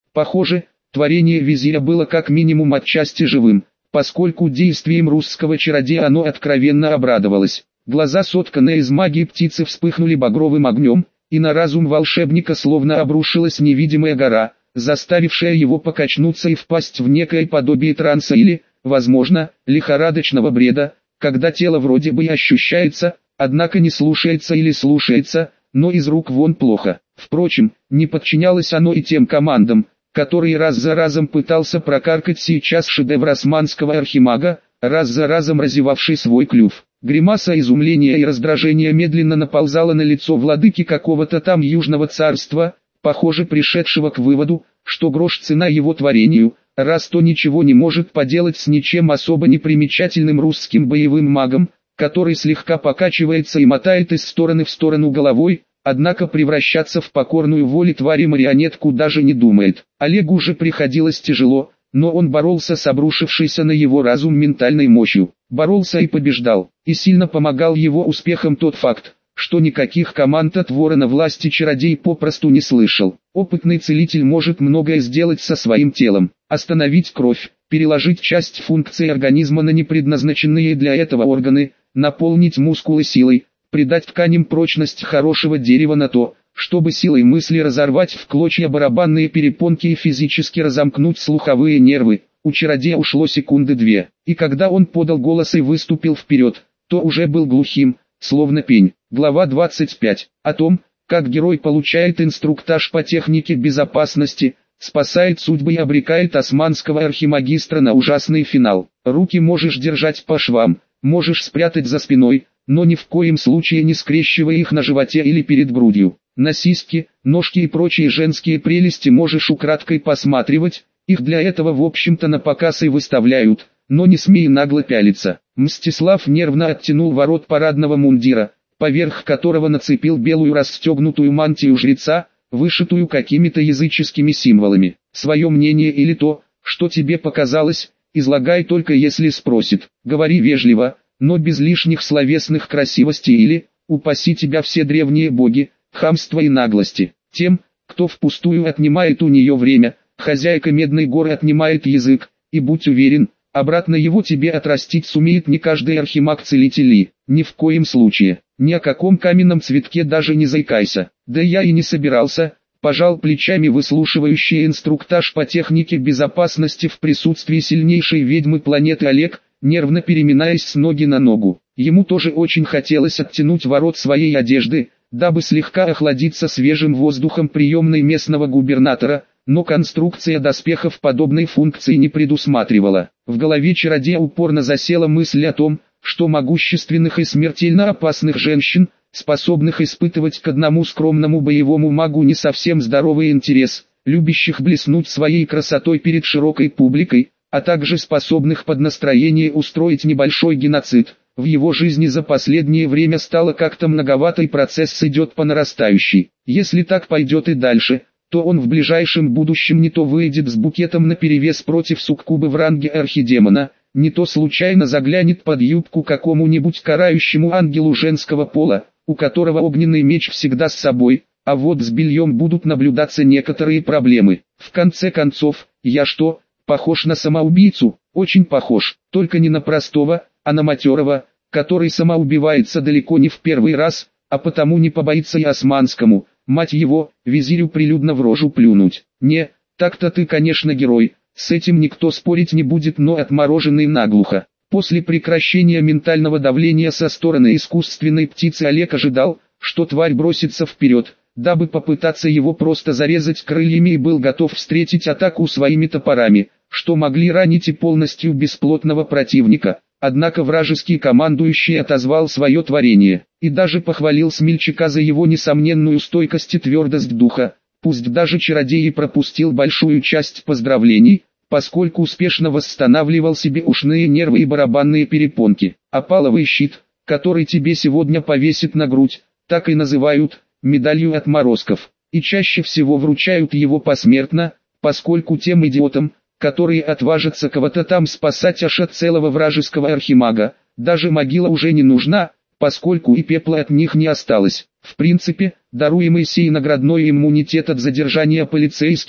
Похоже, творение визиря было как минимум отчасти живым, поскольку действием русского чародея оно откровенно обрадовалось. Глаза, сотканные из магии птицы, вспыхнули багровым огнем, и на разум волшебника словно обрушилась невидимая гора, заставившая его покачнуться и впасть в некое подобие транса или, возможно, лихорадочного бреда, когда тело вроде бы и ощущается, однако не слушается или слушается, но из рук вон плохо. Впрочем, не подчинялось оно и тем командам, которые раз за разом пытался прокаркать сейчас шедевр османского архимага, раз за разом разевавший свой клюв. Гримаса изумления и раздражения медленно наползала на лицо владыки какого-то там южного царства, похоже пришедшего к выводу, что грош цена его творению, раз то ничего не может поделать с ничем особо непримечательным русским боевым магом, который слегка покачивается и мотает из стороны в сторону головой, однако превращаться в покорную воле твари марионетку даже не думает. Олегу уже приходилось тяжело, но он боролся с обрушившейся на его разум ментальной мощью. Боролся и побеждал, и сильно помогал его успехам тот факт, что никаких команд от ворона власти чародей попросту не слышал. Опытный целитель может многое сделать со своим телом: остановить кровь, переложить часть функций организма на непредназначенные для этого органы, наполнить мускулы силой, придать тканям прочность хорошего дерева на то, чтобы силой мысли разорвать в клочья барабанные перепонки и физически разомкнуть слуховые нервы. У чародея ушло секунды две, и когда он подал голос и выступил вперед, то уже был глухим, словно пень. Глава 25. О том, как герой получает инструктаж по технике безопасности, спасает судьбы и обрекает османского архимагистра на ужасный финал. Руки можешь держать по швам, можешь спрятать за спиной, но ни в коем случае не скрещивай их на животе или перед грудью. На сиськи, ножки и прочие женские прелести можешь украдкой посматривать, их для этого в общем-то на показ и выставляют, но не смей нагло пялиться. Мстислав нервно оттянул ворот парадного мундира, поверх которого нацепил белую расстегнутую мантию жреца, вышитую какими-то языческими символами. Свое мнение или то, что тебе показалось, излагай только если спросит. Говори вежливо, но без лишних словесных красивостей или, упаси тебя все древние боги, хамства и наглости. Тем, кто впустую отнимает у нее время, хозяйка Медной горы отнимает язык, и будь уверен, обратно его тебе отрастить сумеет не каждый архимаг-целитель. Ни в коем случае, ни о каком каменном цветке даже не заикайся. Да я и не собирался, пожал плечами выслушивающий инструктаж по технике безопасности в присутствии сильнейшей ведьмы планеты Олег, нервно переминаясь с ноги на ногу. Ему тоже очень хотелось оттянуть ворот своей одежды, дабы слегка охладиться свежим воздухом приемной местного губернатора, но конструкция доспехов подобной функции не предусматривала. В голове чародея упорно засела мысль о том, что могущественных и смертельно опасных женщин, способных испытывать к одному скромному боевому магу не совсем здоровый интерес, любящих блеснуть своей красотой перед широкой публикой, а также способных под настроение устроить небольшой геноцид, в его жизни за последнее время стало как-то многовато и процесс идет по нарастающей. Если так пойдет и дальше, то он в ближайшем будущем не то выйдет с букетом наперевес против суккубы в ранге архидемона, не то случайно заглянет под юбку какому-нибудь карающему ангелу женского пола, у которого огненный меч всегда с собой, а вот с бельем будут наблюдаться некоторые проблемы. В конце концов, я что, похож на самоубийцу? Очень похож, только не на простого, а на матерого, который самоубивается далеко не в первый раз, а потому не побоится и османскому, мать его, визирю прилюдно в рожу плюнуть. Не, так-то ты конечно герой, с этим никто спорить не будет, но отмороженный наглухо. После прекращения ментального давления со стороны искусственной птицы Олег ожидал, что тварь бросится вперед, дабы попытаться его просто зарезать крыльями, и был готов встретить атаку своими топорами, что могли ранить и полностью бесплотного противника. Однако вражеский командующий отозвал свое творение, и даже похвалил смельчака за его несомненную стойкость и твердость духа, пусть даже чародей и пропустил большую часть поздравлений, поскольку успешно восстанавливал себе ушные нервы и барабанные перепонки. Опаловый щит, который тебе сегодня повесит на грудь, так и называют медалью отморозков, и чаще всего вручают его посмертно, поскольку тем идиотам, которые отважатся кого-то там спасать аж от целого вражеского архимага, даже могила уже не нужна, поскольку и пепла от них не осталось. В принципе, даруемый сей наградной иммунитет от задержания полицейскими,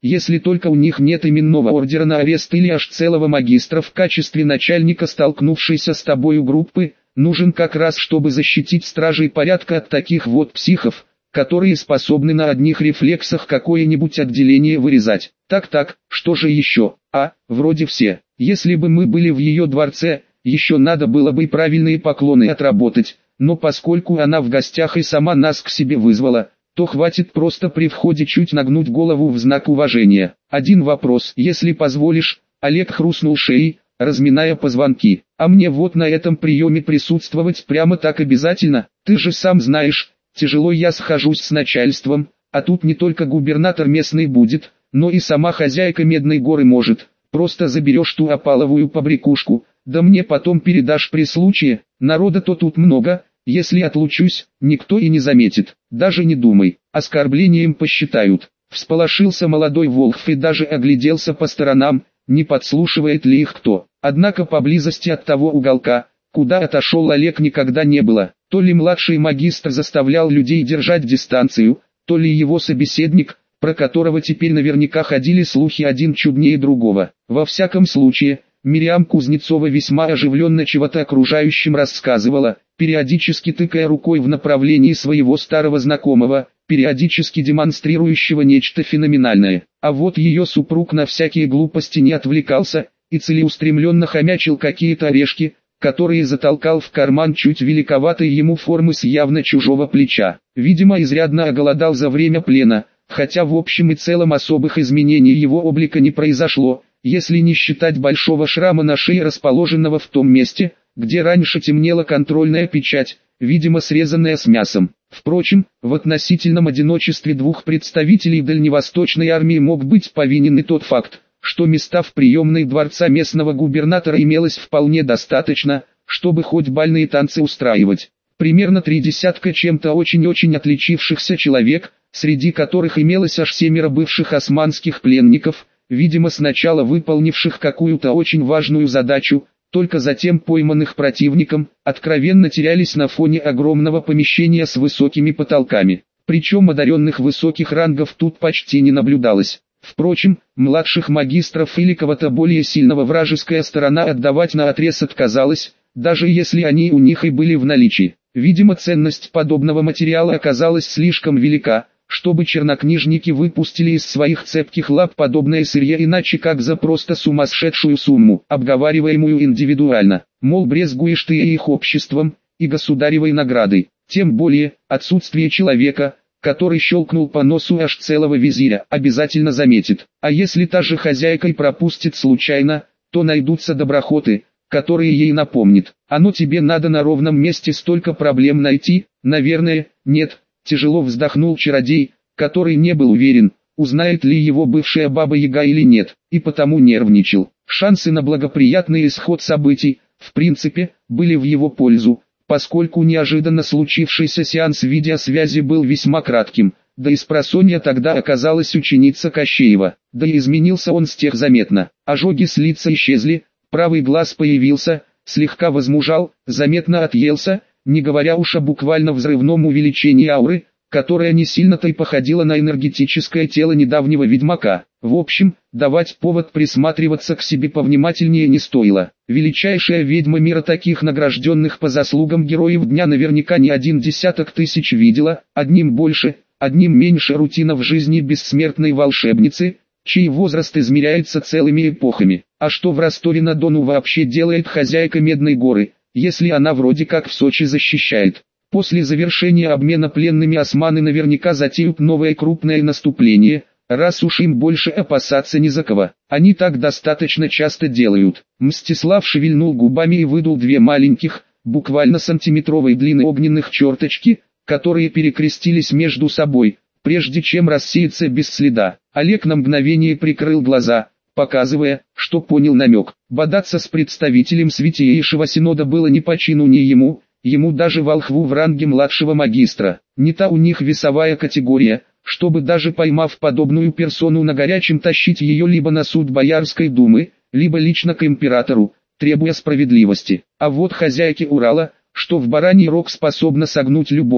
если только у них нет именного ордера на арест или аж целого магистра в качестве начальника столкнувшейся с тобою группы, нужен как раз чтобы защитить стражей порядка от таких вот психов, которые способны на одних рефлексах какое-нибудь отделение вырезать. Так, что же еще? Вроде все. Если бы мы были в ее дворце, еще надо было бы правильные поклоны отработать, но поскольку она в гостях и сама нас к себе вызвала, то хватит просто при входе чуть нагнуть голову в знак уважения. Один вопрос, если позволишь. Олег хрустнул шеей, разминая позвонки. А мне вот на этом приеме присутствовать прямо так обязательно? Ты же сам знаешь, тяжело я схожусь с начальством, а тут не только губернатор местный будет, но и сама хозяйка Медной горы может. Просто заберешь ту опаловую побрякушку, да мне потом передашь при случае. Народа-то тут много, если отлучусь, никто и не заметит. Даже не думай, оскорблением посчитают. Всполошился молодой Волхв и даже огляделся по сторонам, не подслушивает ли их кто. Однако поблизости от того уголка, куда отошел Олег, никогда не было. То ли младший магистр заставлял людей держать дистанцию, то ли его собеседник, про которого теперь наверняка ходили слухи, один чуднее другого. Во всяком случае, Мириам Кузнецова весьма оживленно чего-то окружающим рассказывала, периодически тыкая рукой в направлении своего старого знакомого, периодически демонстрирующего нечто феноменальное. А вот ее супруг на всякие глупости не отвлекался и целеустремленно хомячил какие-то орешки, которые затолкал в карман чуть великоватой ему формы с явно чужого плеча. Видимо, изрядно оголодал за время плена, хотя в общем и целом особых изменений его облика не произошло, если не считать большого шрама на шее, расположенного в том месте, где раньше темнела контрольная печать, видимо срезанная с мясом. Впрочем, в относительном одиночестве двух представителей дальневосточной армии мог быть повинен и тот факт, что места в приемной дворца местного губернатора имелось вполне достаточно, чтобы хоть бальные танцы устраивать. Примерно 3 десятка чем-то очень-очень отличившихся человек, среди которых имелось аж 7 бывших османских пленников, видимо сначала выполнивших какую-то очень важную задачу, только затем пойманных противником, откровенно терялись на фоне огромного помещения с высокими потолками. Причем одаренных высоких рангов тут почти не наблюдалось. Впрочем, младших магистров или кого-то более сильного вражеская сторона отдавать наотрез отказалась, даже если они у них и были в наличии. Видимо, ценность подобного материала оказалась слишком велика, чтобы чернокнижники выпустили из своих цепких лап подобное сырье иначе как за просто сумасшедшую сумму, обговариваемую индивидуально. Мол, брезгуешь ты и их обществом, и государевой наградой. Тем более, отсутствие человека, который щелкнул по носу аж целого визиря, обязательно заметит. А если та же хозяйка и пропустит случайно, то найдутся доброхоты, которые ей напомнят. Оно тебе надо на ровном месте столько проблем найти? Наверное, нет. Тяжело вздохнул чародей, который не был уверен, узнает ли его бывшая баба-яга или нет, и потому нервничал. Шансы на благоприятный исход событий, в принципе, были в его пользу, поскольку неожиданно случившийся сеанс видеосвязи был весьма кратким, да и спросонья тогда оказалась ученица Кощеева, да и изменился он с тех заметно. Ожоги с лица исчезли, правый глаз появился, слегка возмужал, заметно отъелся, не говоря уж о буквально взрывном увеличении ауры, которая не сильно-то и походила на энергетическое тело недавнего ведьмака. В общем, давать повод присматриваться к себе повнимательнее не стоило. Величайшая ведьма мира таких награжденных по заслугам героев дня наверняка не 1 десяток тысяч видела, одним больше, одним меньше рутина в жизни бессмертной волшебницы, чей возраст измеряется целыми эпохами. А что в Росторе-на-Дону вообще делает хозяйка Медной горы, если она вроде как в Сочи защищает? После завершения обмена пленными османы наверняка затеют новое крупное наступление, раз уж им больше опасаться не за кого. Они так достаточно часто делают. Мстислав шевельнул губами и выдул 2 маленьких, буквально сантиметровой длины огненных черточки, которые перекрестились между собой, прежде чем рассеяться без следа. Олег на мгновение прикрыл глаза, показывая, что понял намек. Бодаться с представителем Святейшего Синода было ни по чину ни ему даже волхву в ранге младшего магистра. Не та у них весовая категория, чтобы даже поймав подобную персону на горячем тащить ее либо на суд Боярской думы, либо лично к императору, требуя справедливости. А вот хозяйке Урала, что в бараний рог способна согнуть любого,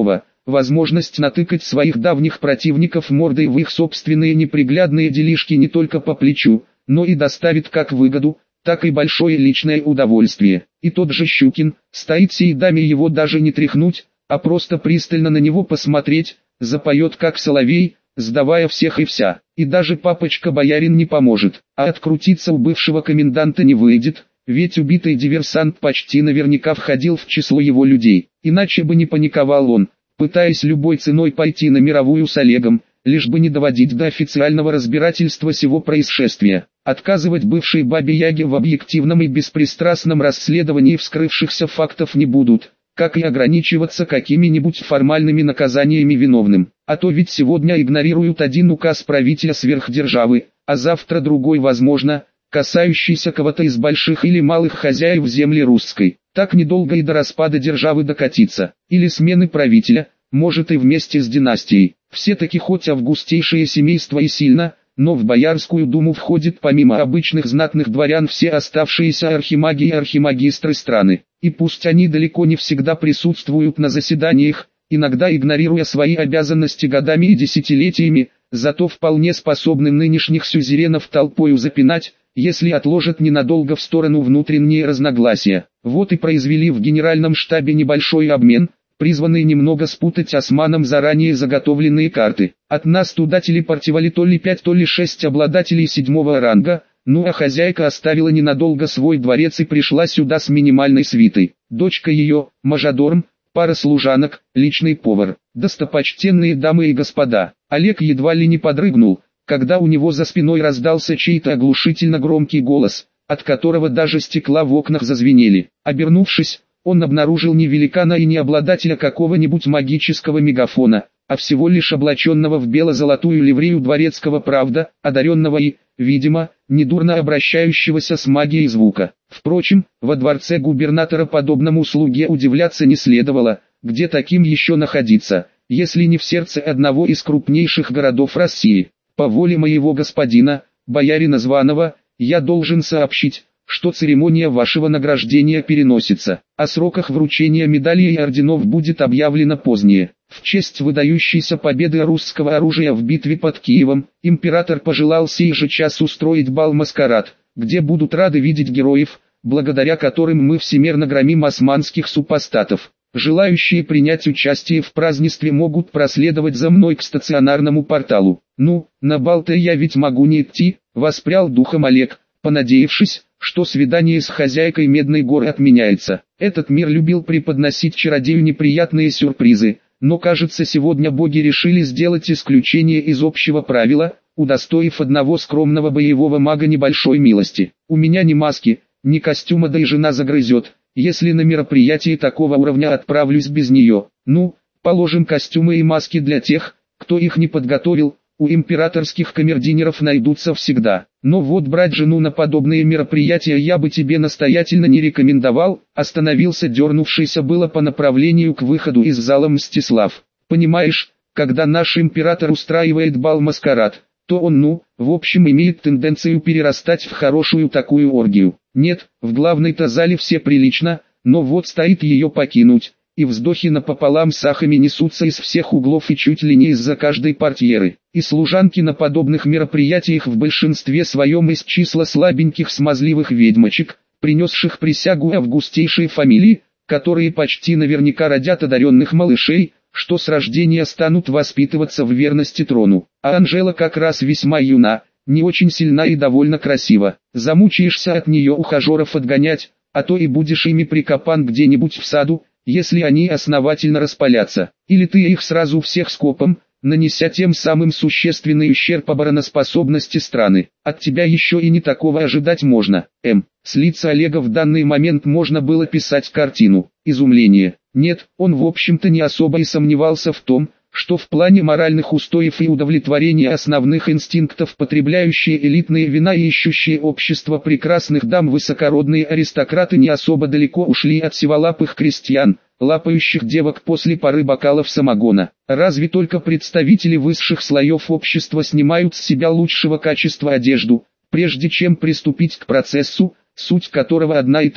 возможность натыкать своих давних противников мордой в их собственные неприглядные делишки не только по плечу, но и доставит как выгоду, так и большое личное удовольствие. И тот же Щукин, стоит сей даме его даже не тряхнуть, а просто пристально на него посмотреть, запоет как соловей, сдавая всех и вся. И даже папочка-боярин не поможет, а открутиться у бывшего коменданта не выйдет, ведь убитый диверсант почти наверняка входил в число его людей. Иначе бы не паниковал он, пытаясь любой ценой пойти на мировую с Олегом, лишь бы не доводить до официального разбирательства сего происшествия. Отказывать бывшей бабе-яге в объективном и беспристрастном расследовании вскрывшихся фактов не будут, как и ограничиваться какими-нибудь формальными наказаниями виновным. А то ведь сегодня игнорируют один указ правителя сверхдержавы, а завтра другой возможно, касающийся кого-то из больших или малых хозяев земли русской. Так недолго и до распада державы докатиться, или смены правителя, может и вместе с династией. Все-таки хоть августейшее семейство и сильно, но в Боярскую думу входит помимо обычных знатных дворян все оставшиеся архимаги и архимагистры страны. И пусть они далеко не всегда присутствуют на заседаниях, иногда игнорируя свои обязанности годами и десятилетиями, зато вполне способны нынешних сюзеренов толпою запинать, если отложат ненадолго в сторону внутренние разногласия. Вот и произвели в генеральном штабе небольшой обмен, призванный немного спутать османам заранее заготовленные карты. От нас туда телепортировали то ли 5, то ли 6 обладателей 7-го ранга, ну а хозяйка оставила ненадолго свой дворец и пришла сюда с минимальной свитой. Дочка ее, мажордом, пара служанок, личный повар. Достопочтенные дамы и господа, Олег едва ли не подрыгнул, когда у него за спиной раздался чей-то оглушительно громкий голос, от которого даже стекла в окнах зазвенели. Обернувшись, он обнаружил не великана и не обладателя какого-нибудь магического мегафона, а всего лишь облаченного в бело-золотую ливрею дворецкого правда, одаренного и, видимо, недурно обращающегося с магией звука. Впрочем, во дворце губернатора подобному слуге удивляться не следовало, где таким еще находиться, если не в сердце одного из крупнейших городов России. По воле моего господина, боярина Званого, я должен сообщить, что церемония вашего награждения переносится. О сроках вручения медалей и орденов будет объявлено позднее. В честь выдающейся победы русского оружия в битве под Киевом, император пожелал сей же час устроить бал-маскарад, где будут рады видеть героев, благодаря которым мы всемерно громим османских супостатов. Желающие принять участие в празднестве могут проследовать за мной к стационарному порталу. Ну, на бал-то я ведь могу не идти, воспрял духом Олег, понадеявшись, что свидание с хозяйкой Медной горы отменяется. Этот мир любил преподносить чародею неприятные сюрпризы, но кажется сегодня боги решили сделать исключение из общего правила, удостоив одного скромного боевого мага небольшой милости. У меня ни маски, ни костюма, да и жена загрызет, если на мероприятие такого уровня отправлюсь без нее. Ну, положим, костюмы и маски для тех, кто их не подготовил, у императорских камердинеров найдутся всегда. Но вот брать жену на подобные мероприятия я бы тебе настоятельно не рекомендовал, остановился дернувшийся было по направлению к выходу из зала Мстислав. Понимаешь, когда наш император устраивает бал-маскарад, то он, в общем, имеет тенденцию перерастать в хорошую такую оргию. Нет, в главной-то зале все прилично, но вот стоит ее покинуть, и вздохи напополам с ахами несутся из всех углов и чуть ли не из-за каждой портьеры. И служанки на подобных мероприятиях в большинстве своем из числа слабеньких смазливых ведьмочек, принесших присягу августейшей фамилии, которые почти наверняка родят одаренных малышей, что с рождения станут воспитываться в верности трону. А Анжела как раз весьма юна, не очень сильна и довольно красива. Замучаешься от нее ухажеров отгонять, а то и будешь ими прикопан где-нибудь в саду, если они основательно распалятся. Или ты их сразу всех скопом, нанеся тем самым существенный ущерб обороноспособности страны. От тебя еще и не такого ожидать можно. С лица Олега в данный момент можно было писать картину. Изумление. Нет, он в общем-то не особо и сомневался в том, что в плане моральных устоев и удовлетворения основных инстинктов потребляющие элитные вина и ищущие общество прекрасных дам высокородные аристократы не особо далеко ушли от сиволапых крестьян, лапающих девок после пары бокалов самогона. Разве только представители высших слоев общества снимают с себя лучшего качества одежду, прежде чем приступить к процессу, суть которого одна и та же.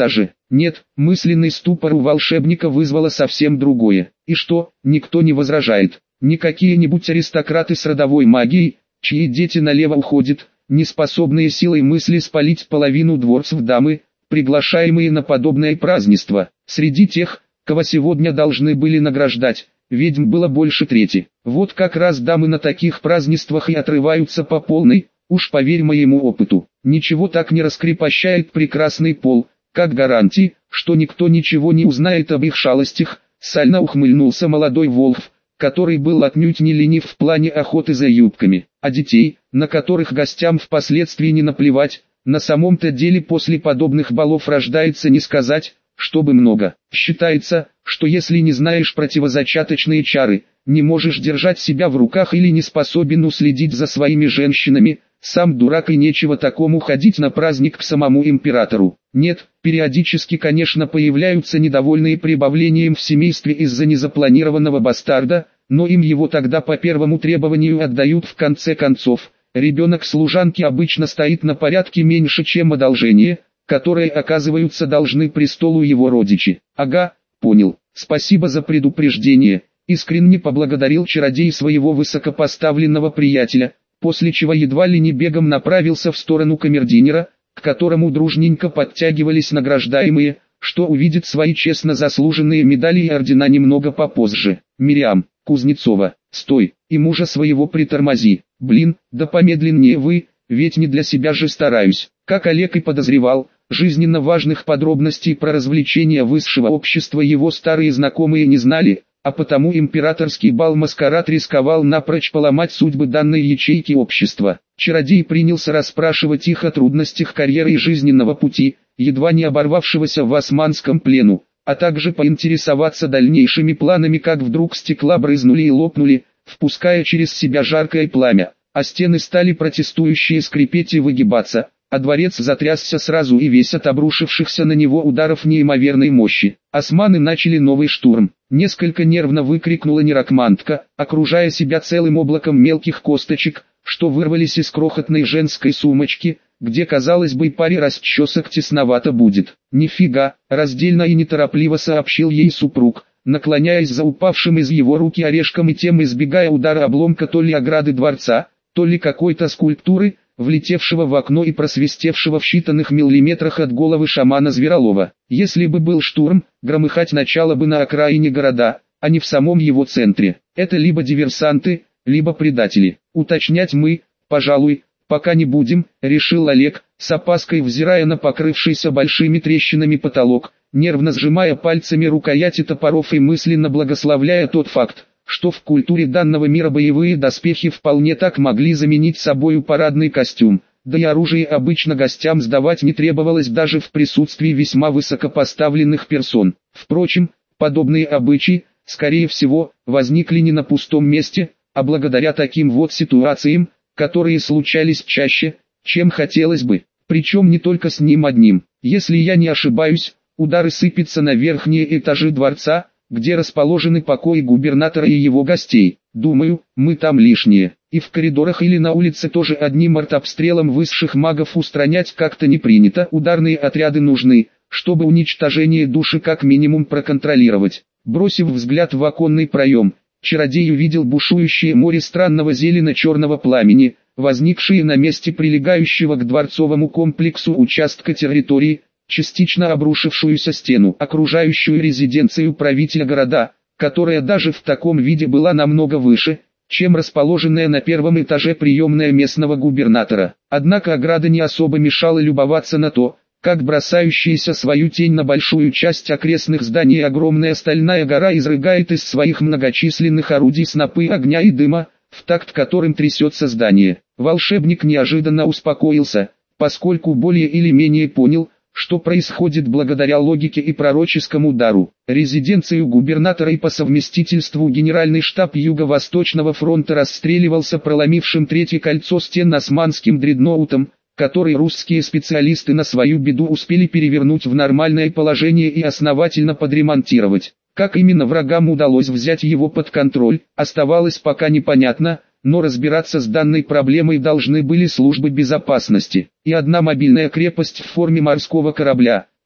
Нет, мысленный ступор у волшебника вызвало совсем другое. И что, никто не возражает. Не какие-нибудь аристократы с родовой магией, чьи дети налево уходят, не способные силой мысли спалить половину дворцов дамы, приглашаемые на подобное празднество. Среди тех, кого сегодня должны были награждать, ведьм было больше трети. Вот как раз дамы на таких празднествах и отрываются по полной, уж поверь моему опыту. Ничего так не раскрепощает прекрасный пол, как гарантии, что никто ничего не узнает об их шалостях. Сально ухмыльнулся молодой Волхв, который был отнюдь не ленив в плане охоты за юбками, а детей, на которых гостям впоследствии не наплевать, на самом-то деле после подобных балов рождается не сказать, чтобы много. Считается, что если не знаешь противозачаточные чары, не можешь держать себя в руках или не способен уследить за своими женщинами, сам дурак и нечего такому ходить на праздник к самому императору. Нет, периодически, конечно, появляются недовольные прибавлением в семействе из-за незапланированного бастарда, но им его тогда по первому требованию отдают в конце концов. Ребенок служанки обычно стоит на порядке меньше, чем одолжение, которое, оказывается, должны престолу его родичи. Ага, понял, спасибо за предупреждение. Искренне поблагодарил чародей своего высокопоставленного приятеля, после чего едва ли не бегом направился в сторону камердинера, к которому дружненько подтягивались награждаемые, что увидит свои честно заслуженные медали и ордена немного попозже. Мириам, Кузнецова, стой, и мужа своего притормози. Блин, да помедленнее вы, ведь не для себя же стараюсь. Как Олег и подозревал, жизненно важных подробностей про развлечения высшего общества его старые знакомые не знали, а потому императорский бал-маскарад рисковал напрочь поломать судьбы данной ячейки общества. Чародей принялся расспрашивать их о трудностях карьеры и жизненного пути, едва не оборвавшегося в османском плену, а также поинтересоваться дальнейшими планами, как вдруг стекла брызнули и лопнули, впуская через себя жаркое пламя, а стены стали протестующие скрипеть и выгибаться, а дворец затрясся сразу и весь от обрушившихся на него ударов неимоверной мощи. Османы начали новый штурм. Несколько нервно выкрикнула нерокмантка, окружая себя целым облаком мелких косточек, что вырвались из крохотной женской сумочки, где, казалось бы, паре расчесок тесновато будет. «Нифига», раздельно и неторопливо сообщил ей супруг, наклоняясь за упавшим из его руки орешком и тем избегая удара обломка то ли ограды дворца, то ли какой-то скульптуры, влетевшего в окно и просвистевшего в считанных миллиметрах от головы шамана Зверолова. Если бы был штурм, громыхать начало бы на окраине города, а не в самом его центре. Это либо диверсанты, либо предатели. Уточнять мы, пожалуй, пока не будем, решил Олег, с опаской взирая на покрывшийся большими трещинами потолок, нервно сжимая пальцами рукояти топоров и мысленно благословляя тот факт, что в культуре данного мира боевые доспехи вполне так могли заменить собою парадный костюм, да и оружие обычно гостям сдавать не требовалось даже в присутствии весьма высокопоставленных персон. Впрочем, подобные обычаи, скорее всего, возникли не на пустом месте, а благодаря таким вот ситуациям, которые случались чаще, чем хотелось бы, причем не только с ним одним. Если я не ошибаюсь, удары сыпятся на верхние этажи дворца, где расположены покои губернатора и его гостей. Думаю, мы там лишние. И в коридорах или на улице тоже одним артобстрелом высших магов устранять как-то не принято. Ударные отряды нужны, чтобы уничтожение души как минимум проконтролировать. Бросив взгляд в оконный проем, чародей увидел бушующее море странного зелено-черного пламени, возникшее на месте прилегающего к дворцовому комплексу участка территории, частично обрушившуюся стену, окружающую резиденцию правителя города, которая даже в таком виде была намного выше, чем расположенная на первом этаже приемная местного губернатора. Однако ограда не особо мешала любоваться на то, как бросающаяся свою тень на большую часть окрестных зданий огромная стальная гора изрыгает из своих многочисленных орудий снопы огня и дыма, в такт которым трясется здание. Волшебник неожиданно успокоился, поскольку более или менее понял, что происходит благодаря логике и пророческому дару. Резиденцию губернатора и по совместительству генеральный штаб Юго-Восточного фронта расстреливался проломившим третье кольцо стен османским дредноутом, который русские специалисты на свою беду успели перевернуть в нормальное положение и основательно подремонтировать. Как именно врагам удалось взять его под контроль, оставалось пока непонятно, но разбираться с данной проблемой должны были службы безопасности. И одна мобильная крепость в форме морского корабля,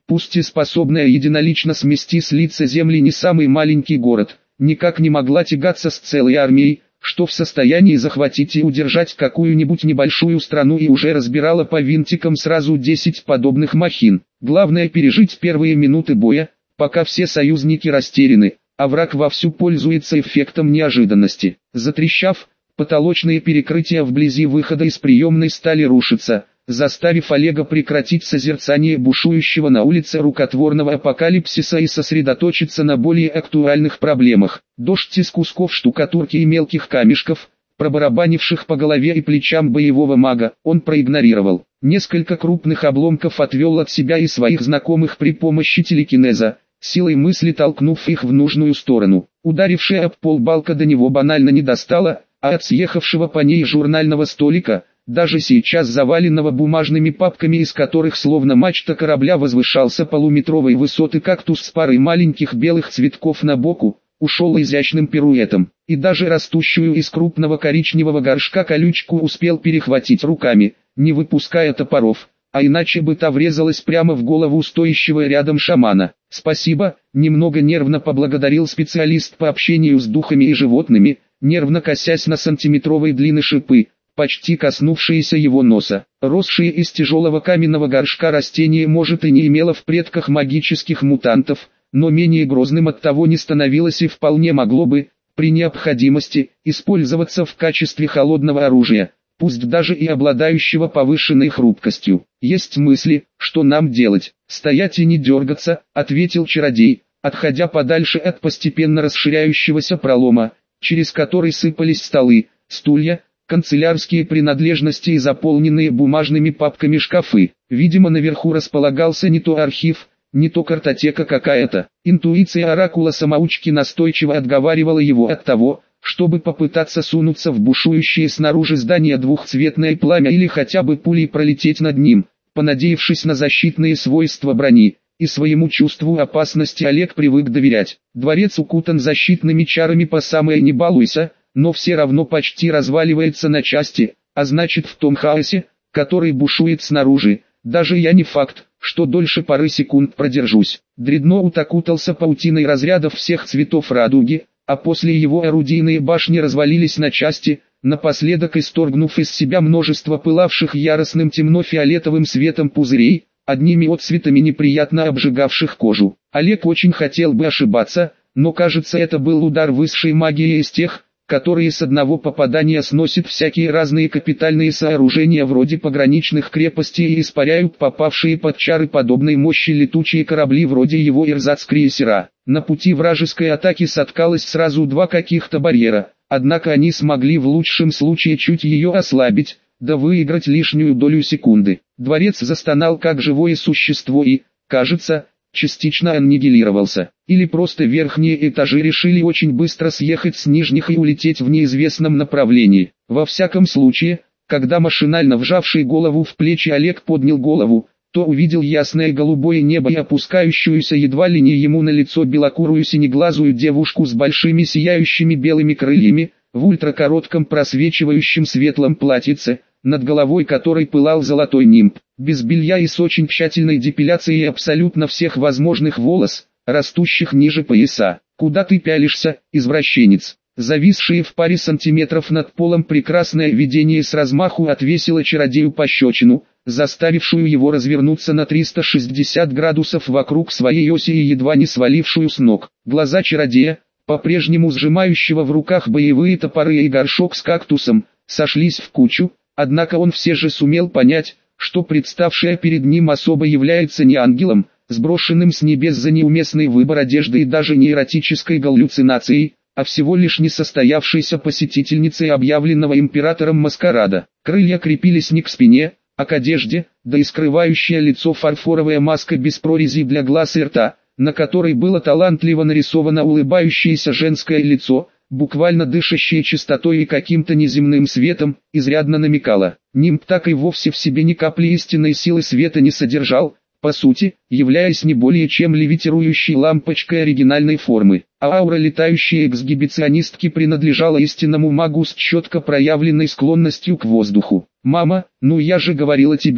пусть и способная единолично смести с лица земли не самый маленький город, никак не могла тягаться с целой армией, что в состоянии захватить и удержать какую-нибудь небольшую страну и уже разбирала по винтикам сразу 10 подобных махин. Главное пережить первые минуты боя, пока все союзники растеряны, а враг вовсю пользуется эффектом неожиданности. Затрещав, потолочные перекрытия вблизи выхода из приемной стали рушиться, заставив Олега прекратить созерцание бушующего на улице рукотворного апокалипсиса и сосредоточиться на более актуальных проблемах. Дождь из кусков штукатурки и мелких камешков, пробарабанивших по голове и плечам боевого мага, он проигнорировал. Несколько крупных обломков отвел от себя и своих знакомых при помощи телекинеза, силой мысли толкнув их в нужную сторону. Ударившая об пол балка до него банально не достала, а от съехавшего по ней журнального столика, даже сейчас заваленного бумажными папками, из которых словно мачта корабля возвышался полуметровой высоты кактус с парой маленьких белых цветков на боку, ушел изящным пируэтом, и даже растущую из крупного коричневого горшка колючку успел перехватить руками, не выпуская топоров, а иначе бы та врезалась прямо в голову стоящего рядом шамана. «Спасибо», — немного нервно поблагодарил специалист по общению с духами и животными, нервно косясь на сантиметровой длины шипы, почти коснувшиеся его носа. Росшие из тяжелого каменного горшка растение может и не имело в предках магических мутантов, но менее грозным оттого не становилось и вполне могло бы, при необходимости, использоваться в качестве холодного оружия, пусть даже и обладающего повышенной хрупкостью. «Есть мысли, что нам делать?» «Стоять и не дергаться», — ответил чародей, отходя подальше от постепенно расширяющегося пролома, через который сыпались столы, стулья, канцелярские принадлежности и заполненные бумажными папками шкафы. Видимо, наверху располагался не то архив, не то картотека какая-то. Интуиция оракула-самоучки настойчиво отговаривала его от того, чтобы попытаться сунуться в бушующее снаружи здание двухцветное пламя или хотя бы пулей пролететь над ним, понадеявшись на защитные свойства брони. И своему чувству опасности Олег привык доверять. Дворец укутан защитными чарами по самое не балуйся, но все равно почти разваливается на части, а значит в том хаосе, который бушует снаружи, даже я не факт, что дольше пары секунд продержусь. Дредноут окутался паутиной разрядов всех цветов радуги, а после его орудийные башни развалились на части, напоследок исторгнув из себя множество пылавших яростным темно-фиолетовым светом пузырей, одними отцветами неприятно обжигавших кожу. Олег очень хотел бы ошибаться, но кажется, это был удар высшей магии из тех, которые с одного попадания сносят всякие разные капитальные сооружения вроде пограничных крепостей и испаряют попавшие под чары подобной мощи летучие корабли вроде его ирзац-крейсера. На пути вражеской атаки соткалось сразу два каких-то барьера, однако они смогли в лучшем случае чуть ее ослабить, да выиграть лишнюю долю секунды. Дворец застонал как живое существо и, кажется, частично аннигилировался. Или просто верхние этажи решили очень быстро съехать с нижних и улететь в неизвестном направлении. Во всяком случае, когда машинально вжавший голову в плечи Олег поднял голову, то увидел ясное голубое небо и опускающуюся едва ли не ему на лицо белокурую синеглазую девушку с большими сияющими белыми крыльями, в ультракоротком просвечивающем светлом платьице, над головой которой пылал золотой нимб, без белья и с очень тщательной депиляцией абсолютно всех возможных волос, растущих ниже пояса. «Куда ты пялишься, извращенец?» Зависшие в паре сантиметров над полом прекрасное видение с размаху отвесило чародею пощечину, заставившую его развернуться на 360 градусов вокруг своей оси и едва не свалившую с ног. Глаза чародея, по-прежнему сжимающего в руках боевые топоры и горшок с кактусом, сошлись в кучу, однако он все же сумел понять, что представшая перед ним особа является не ангелом, сброшенным с небес за неуместный выбор одежды и даже не эротической галлюцинацией, а всего лишь несостоявшейся посетительницей объявленного императором маскарада. Крылья крепились не к спине, а к одежде, да и скрывающая лицо фарфоровая маска без прорезей для глаз и рта, на которой было талантливо нарисовано улыбающееся женское лицо, буквально дышащее чистотой и каким-то неземным светом, изрядно намекала. Нимб так и вовсе в себе ни капли истинной силы света не содержал, по сути, являясь не более чем левитирующей лампочкой оригинальной формы. А аура летающей эксгибиционистки принадлежала истинному магу с четко проявленной склонностью к воздуху. «Мама, ну я же говорила тебе,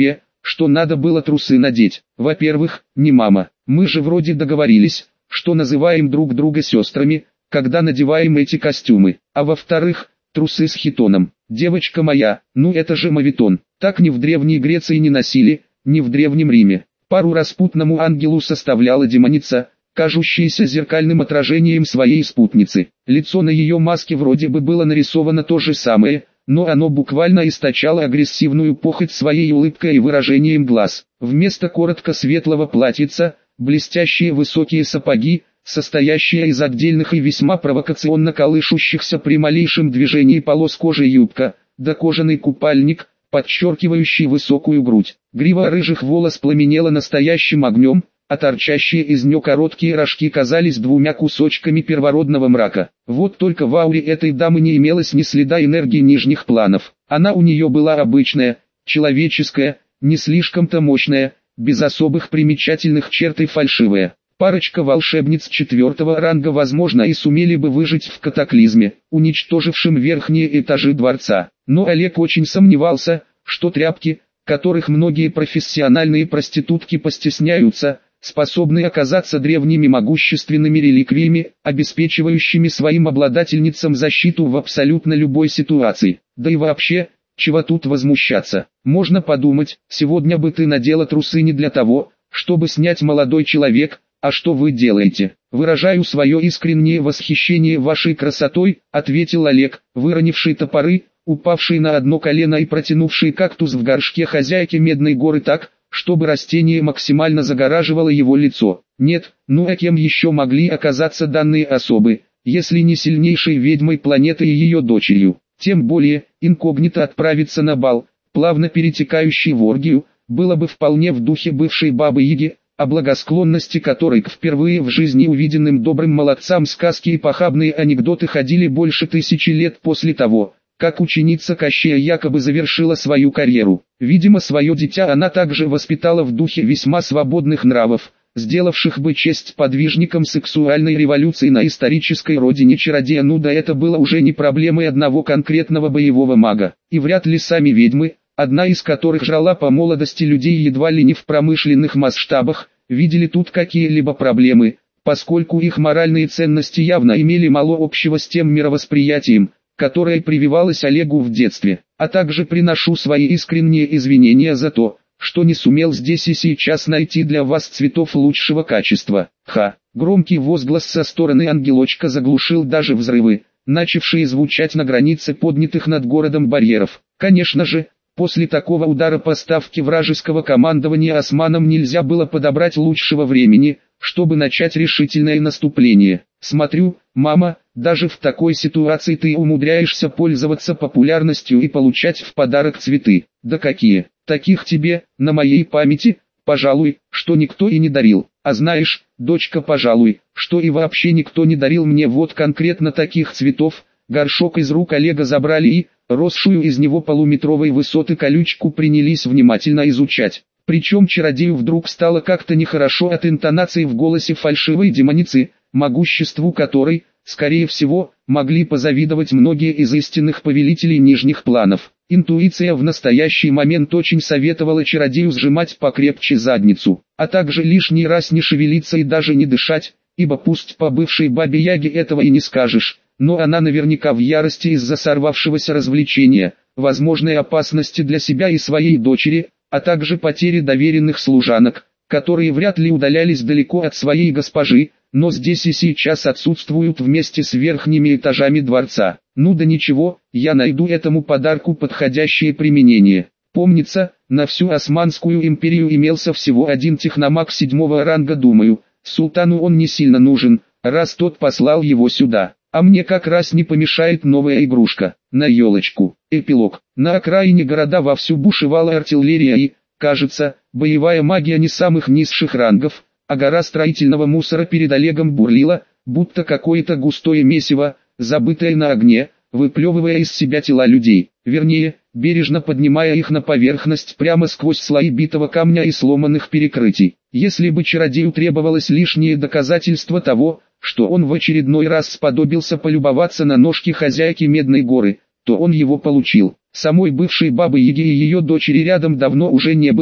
что надо было трусы надеть. Во-первых, не мама, мы же вроде договорились, что называем друг друга сестрами, когда надеваем эти костюмы. А во-вторых, трусы с хитоном. Девочка моя, ну это же моветон. Так ни в Древней Греции не носили, ни в Древнем Риме. Пару распутному ангелу составляла демоница, кажущаяся зеркальным отражением своей спутницы. Лицо на ее маске вроде бы было нарисовано то же самое, но оно буквально источало агрессивную похоть своей улыбкой и выражением глаз. Вместо коротко светлого платьица, блестящие высокие сапоги, состоящие из отдельных и весьма провокационно колышущихся при малейшем движении полос кожи юбка, да кожаный купальник, подчеркивающий высокую грудь. Грива рыжих волос пламенела настоящим огнем, а торчащие из нее короткие рожки казались двумя кусочками первородного мрака. Вот только в ауре этой дамы не имелось ни следа энергии нижних планов. Она у нее была обычная, человеческая, не слишком-то мощная, без особых примечательных черт и фальшивая. Парочка волшебниц 4-го ранга возможно и сумели бы выжить в катаклизме, уничтожившем верхние этажи дворца. Но Олег очень сомневался, что тряпки, которых многие профессиональные проститутки постесняются, способны оказаться древними могущественными реликвиями, обеспечивающими своим обладательницам защиту в абсолютно любой ситуации. Да и вообще, чего тут возмущаться? Можно подумать, сегодня бы ты надела трусы не для того, чтобы снять молодой человек, а что вы делаете? Выражаю свое искреннее восхищение вашей красотой, ответил Олег, выронивший топоры, упавший на одно колено и протянувший кактус в горшке хозяйки Медной горы так, чтобы растение максимально загораживало его лицо. Нет, ну а кем еще могли оказаться данные особы, если не сильнейшей ведьмой планеты и ее дочерью? Тем более, инкогнито отправиться на бал, плавно перетекающий в оргию, было бы вполне в духе бывшей Бабы-Яги, о благосклонности которой к впервые в жизни увиденным добрым молодцам сказки и похабные анекдоты ходили больше 1000 лет после того, как ученица Кощея якобы завершила свою карьеру. Видимо, свое дитя она также воспитала в духе весьма свободных нравов, сделавших бы честь подвижникам сексуальной революции на исторической родине чародея. Ну да, это было уже не проблемой одного конкретного боевого мага, и вряд ли сами ведьмы, одна из которых жрала по молодости людей едва ли не в промышленных масштабах, видели тут какие-либо проблемы, поскольку их моральные ценности явно имели мало общего с тем мировосприятием, которое прививалось Олегу в детстве. А также приношу свои искренние извинения за то, что не сумел здесь и сейчас найти для вас цветов лучшего качества. Громкий возглас со стороны ангелочка заглушил даже взрывы, начавшие звучать на границе поднятых над городом барьеров. Конечно же, после такого удара по ставке вражеского командования османам нельзя было подобрать лучшего времени, чтобы начать решительное наступление. Смотрю, мама, даже в такой ситуации ты умудряешься пользоваться популярностью и получать в подарок цветы. Да какие? Таких тебе, на моей памяти, пожалуй, что никто и не дарил. А знаешь, дочка, пожалуй, что и вообще никто не дарил мне вот конкретно таких цветов. Горшок из рук Олега забрали и, росшую из него полуметровой высоты колючку, принялись внимательно изучать. Причем чародею вдруг стало как-то нехорошо от интонации в голосе фальшивой демоницы, могуществу которой, скорее всего, могли позавидовать многие из истинных повелителей нижних планов. Интуиция в настоящий момент очень советовала чародею сжимать покрепче задницу, а также лишний раз не шевелиться и даже не дышать, ибо пусть по бывшей Бабе-Яге этого и не скажешь, но она наверняка в ярости из-за сорвавшегося развлечения, возможной опасности для себя и своей дочери, а также потери доверенных служанок, которые вряд ли удалялись далеко от своей госпожи, но здесь и сейчас отсутствуют вместе с верхними этажами дворца. Ну да ничего, я найду этому подарку подходящее применение. Помнится, на всю Османскую империю имелся всего один техномаг 7-го ранга, думаю, султану он не сильно нужен, раз тот послал его сюда. А мне как раз не помешает новая игрушка, на елочку. Эпилог. На окраине города вовсю бушевала артиллерия и, кажется, боевая магия не самых низших рангов, а гора строительного мусора перед Олегом бурлила, будто какое-то густое месиво, забытое на огне, выплевывая из себя тела людей, вернее, бережно поднимая их на поверхность прямо сквозь слои битого камня и сломанных перекрытий. Если бы чародею требовалось лишнее доказательство того, что он в очередной раз сподобился полюбоваться на ножки хозяйки Медной горы, то он его получил. Самой бывшей Бабы-Яги и ее дочери рядом давно уже не было,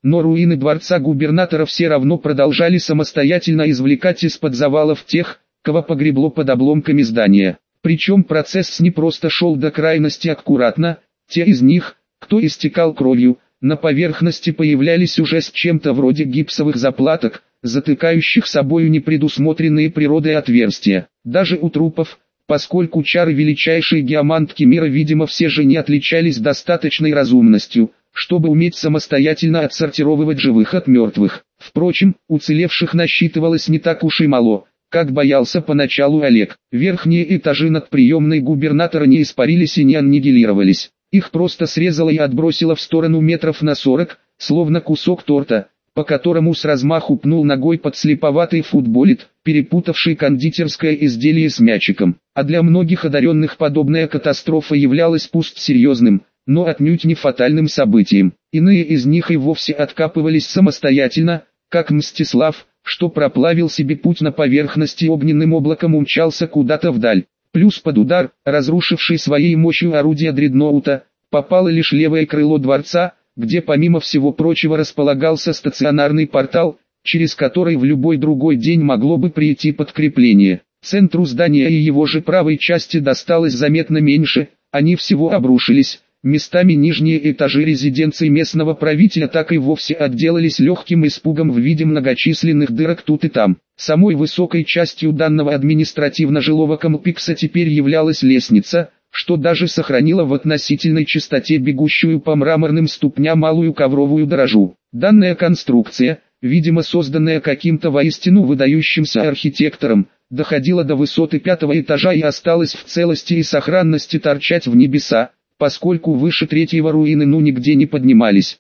но руины дворца губернатора все равно продолжали самостоятельно извлекать из-под завалов тех, кого погребло под обломками здания. Причем процесс не просто шел до крайности аккуратно, те из них, кто истекал кровью, на поверхности появлялись уже с чем-то вроде гипсовых заплаток, затыкающих собою непредусмотренные природой отверстия. Даже у трупов, поскольку чары величайшей геомантки мира видимо все же не отличались достаточной разумностью, чтобы уметь самостоятельно отсортировывать живых от мертвых. Впрочем, уцелевших насчитывалось не так уж и мало, как боялся поначалу Олег. Верхние этажи над приемной губернатора не испарились и не аннигилировались. Их просто срезало и отбросило в сторону метров на 40, словно кусок торта, по которому с размаху пнул ногой подслеповатый футболит, перепутавший кондитерское изделие с мячиком. А для многих одаренных подобная катастрофа являлась пусть серьезным, но отнюдь не фатальным событием. Иные из них и вовсе откапывались самостоятельно, как Мстислав, что проплавил себе путь на поверхности огненным облаком умчался куда-то вдаль. Плюс под удар, разрушивший своей мощью орудие дредноута, попало лишь левое крыло дворца, где помимо всего прочего располагался стационарный портал, через который в любой другой день могло бы прийти подкрепление. Центру здания и его же правой части досталось заметно меньше, они всего обрушились. Местами нижние этажи резиденции местного правителя так и вовсе отделались легким испугом в виде многочисленных дырок тут и там. Самой высокой частью данного административно-жилого комплекса теперь являлась лестница, что даже сохранила в относительной чистоте бегущую по мраморным ступням малую ковровую дорожу. Данная конструкция, видимо созданная каким-то воистину выдающимся архитектором, доходила до высоты 5-го этажа и осталась в целости и сохранности торчать в небеса, поскольку выше 3-го руины нигде не поднимались.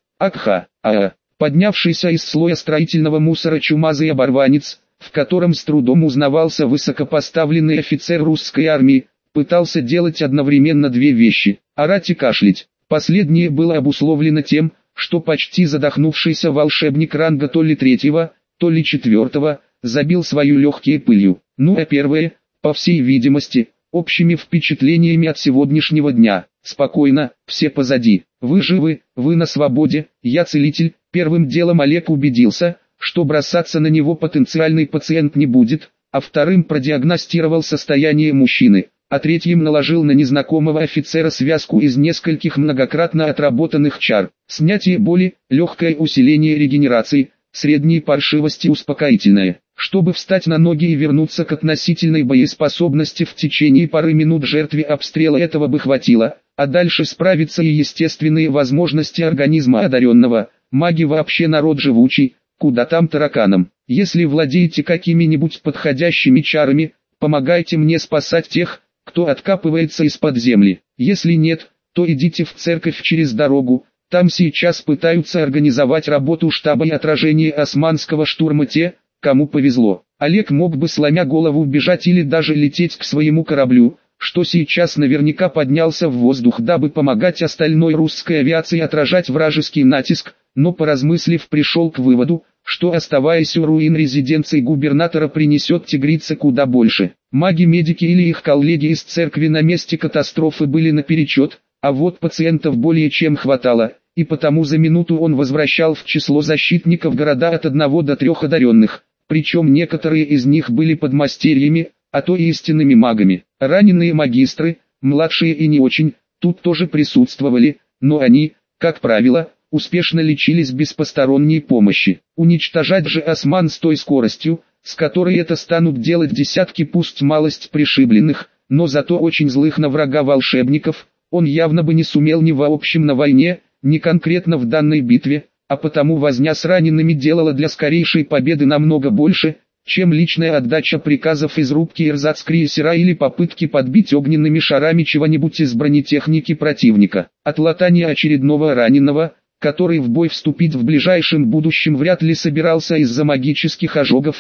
Поднявшийся из слоя строительного мусора чумазый оборванец, в котором с трудом узнавался высокопоставленный офицер русской армии, пытался делать одновременно две вещи – орать и кашлять. Последнее было обусловлено тем, что почти задохнувшийся волшебник ранга то ли 3-го, то ли 4-го, забил свою легкие пылью. Ну а первое, по всей видимости, общими впечатлениями от сегодняшнего дня. Спокойно, все позади. Вы живы, вы на свободе, я целитель. Первым делом Олег убедился, что бросаться на него потенциальный пациент не будет, а вторым продиагностировал состояние мужчины, а третьим наложил на незнакомого офицера связку из нескольких многократно отработанных чар. Снятие боли, легкое усиление регенерации, средней паршивости успокоительное. Чтобы встать на ноги и вернуться к относительной боеспособности в течение пары минут жертве обстрела этого бы хватило, а дальше справиться и естественные возможности организма одаренного. Маги вообще народ живучий, куда там тараканам. Если владеете какими-нибудь подходящими чарами, помогайте мне спасать тех, кто откапывается из-под земли. Если нет, то идите в церковь через дорогу, там сейчас пытаются организовать работу штаба и отражение османского штурма те, кому повезло. Олег мог бы сломя голову бежать или даже лететь к своему кораблю, что сейчас наверняка поднялся в воздух, дабы помогать остальной русской авиации отражать вражеский натиск, но поразмыслив пришел к выводу, что оставаясь у руин резиденции губернатора принесет тигрица куда больше. Маги-медики или их коллеги из церкви на месте катастрофы были наперечет, а вот пациентов более чем хватало, и потому за минуту он возвращал в число защитников города от 1 до 3 одаренных, причем некоторые из них были подмастерьями, а то и истинными магами. Раненые магистры, младшие и не очень, тут тоже присутствовали, но они, как правило, успешно лечились без посторонней помощи. Уничтожать же осман с той скоростью, с которой это станут делать десятки пусть малость пришибленных, но зато очень злых на врага волшебников, он явно бы не сумел ни в общем на войне, ни конкретно в данной битве, а потому возня с ранеными делала для скорейшей победы намного больше, чем личная отдача приказов из рубки эрзац-крейсера или попытки подбить огненными шарами чего-нибудь из бронетехники противника. От латания очередного раненого, который в бой вступить в ближайшем будущем вряд ли собирался из-за магических ожогов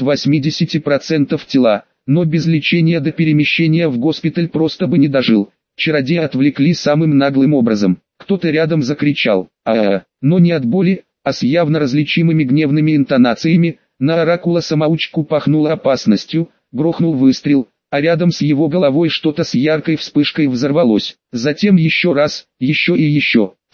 80% тела, но без лечения до перемещения в госпиталь просто бы не дожил. Чародея отвлекли самым наглым образом. Кто-то рядом закричал но не от боли, а с явно различимыми гневными интонациями. На оракула-самоучку пахнуло опасностью, грохнул выстрел, а рядом с его головой что-то с яркой вспышкой взорвалось. Затем еще раз, еще и еще.